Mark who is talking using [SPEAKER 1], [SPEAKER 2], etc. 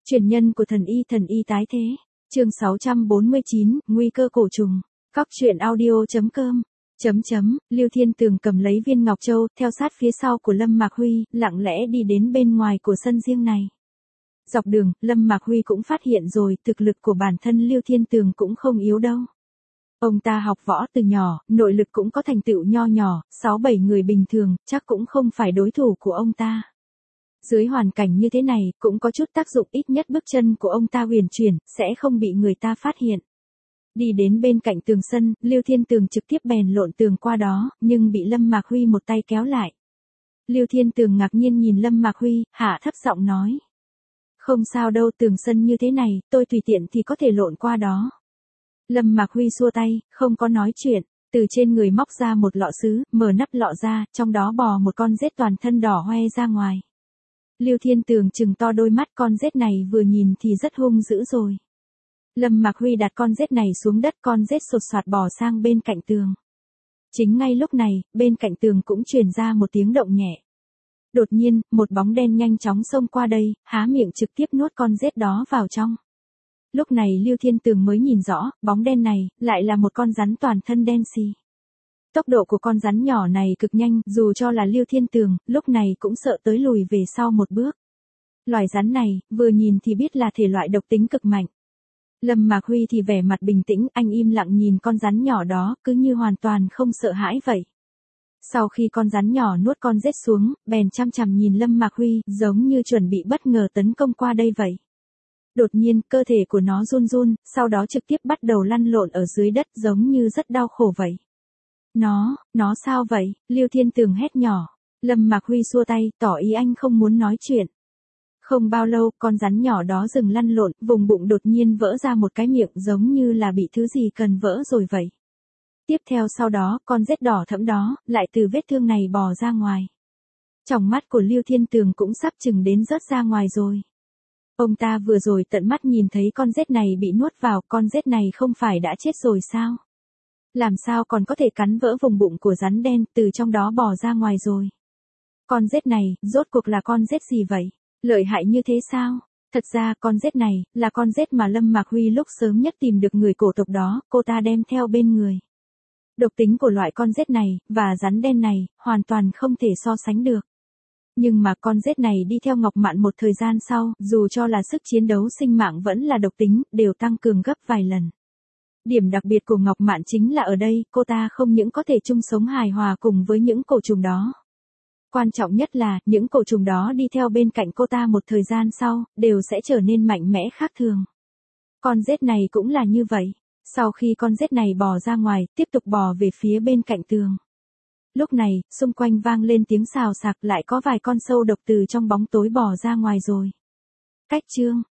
[SPEAKER 1] Truyền nhân của thần y tái thế. Chương 649, nguy cơ cổ trùng. Cóc truyện audio.com. Lưu Thiên Tường cầm lấy viên ngọc châu, theo sát phía sau của Lâm Mạc Huy, lặng lẽ đi đến bên ngoài của sân riêng này. Dọc đường, Lâm Mạc Huy cũng phát hiện rồi, thực lực của bản thân Lưu Thiên Tường cũng không yếu đâu. Ông ta học võ từ nhỏ, nội lực cũng có thành tựu nho nhỏ, 6-7 người bình thường, chắc cũng không phải đối thủ của ông ta. Dưới hoàn cảnh như thế này, cũng có chút tác dụng, ít nhất bước chân của ông ta huyền chuyển, sẽ không bị người ta phát hiện. Đi đến bên cạnh tường sân, Lưu Thiên Tường trực tiếp bèn lộn tường qua đó, nhưng bị Lâm Mạc Huy một tay kéo lại. Lưu Thiên Tường ngạc nhiên nhìn Lâm Mạc Huy, hạ thấp giọng nói. Không sao đâu, tường sân như thế này, tôi tùy tiện thì có thể lộn qua đó. Lâm Mạc Huy xua tay, không có nói chuyện, từ trên người móc ra một lọ sứ, mở nắp lọ ra, trong đó bò một con rết toàn thân đỏ hoe ra ngoài. Lưu Thiên Tường trừng to đôi mắt, con rết này vừa nhìn thì rất hung dữ rồi. Lâm Mạc Huy đặt con rết này xuống đất, con rết sột soạt bò sang bên cạnh tường. Chính ngay lúc này, bên cạnh tường cũng truyền ra một tiếng động nhẹ. Đột nhiên, một bóng đen nhanh chóng xông qua đây, há miệng trực tiếp nuốt con rết đó vào trong. Lúc này Lưu Thiên Tường mới nhìn rõ, bóng đen này, lại là một con rắn toàn thân đen xì. Tốc độ của con rắn nhỏ này cực nhanh, dù cho là Lưu Thiên Tường, lúc này cũng sợ tới lùi về sau một bước. Loài rắn này, vừa nhìn thì biết là thể loại độc tính cực mạnh. Lâm Mạc Huy thì vẻ mặt bình tĩnh, anh im lặng nhìn con rắn nhỏ đó, cứ như hoàn toàn không sợ hãi vậy. Sau khi con rắn nhỏ nuốt con rết xuống, bèn chăm chằm nhìn Lâm Mạc Huy, giống như chuẩn bị bất ngờ tấn công qua đây vậy. Đột nhiên, cơ thể của nó run run, sau đó trực tiếp bắt đầu lăn lộn ở dưới đất giống như rất đau khổ vậy. Nó sao vậy? Lưu Thiên Tường hét nhỏ. Lâm Mạc Huy xua tay, tỏ ý anh không muốn nói chuyện. Không bao lâu, con rắn nhỏ đó dừng lăn lộn, vùng bụng đột nhiên vỡ ra một cái miệng giống như là bị thứ gì cần vỡ rồi vậy. Tiếp theo sau đó, con rết đỏ thẫm đó, lại từ vết thương này bò ra ngoài. Tròng mắt của Lưu Thiên Tường cũng sắp chừng đến rớt ra ngoài rồi. Ông ta vừa rồi tận mắt nhìn thấy con rết này bị nuốt vào, con rết này không phải đã chết rồi sao? Làm sao còn có thể cắn vỡ vùng bụng của rắn đen, từ trong đó bò ra ngoài rồi? Con rết này, rốt cuộc là con rết gì vậy? Lợi hại như thế sao? Thật ra, con rết này, là con rết mà Lâm Mạc Huy lúc sớm nhất tìm được người cổ tộc đó, cô ta đem theo bên người. Độc tính của loại con rết này, và rắn đen này, hoàn toàn không thể so sánh được. Nhưng mà con rết này đi theo Ngọc Mạn một thời gian sau, dù cho là sức chiến đấu sinh mạng vẫn là độc tính, đều tăng cường gấp vài lần. Điểm đặc biệt của Ngọc Mạn chính là ở đây, cô ta không những có thể chung sống hài hòa cùng với những cổ trùng đó. Quan trọng nhất là, những cổ trùng đó đi theo bên cạnh cô ta một thời gian sau, đều sẽ trở nên mạnh mẽ khác thường. Con rết này cũng là như vậy. Sau khi con rết này bò ra ngoài, tiếp tục bò về phía bên cạnh tường. Lúc này, xung quanh vang lên tiếng xào xạc, lại có vài con sâu độc từ trong bóng tối bò ra ngoài rồi. Cách chương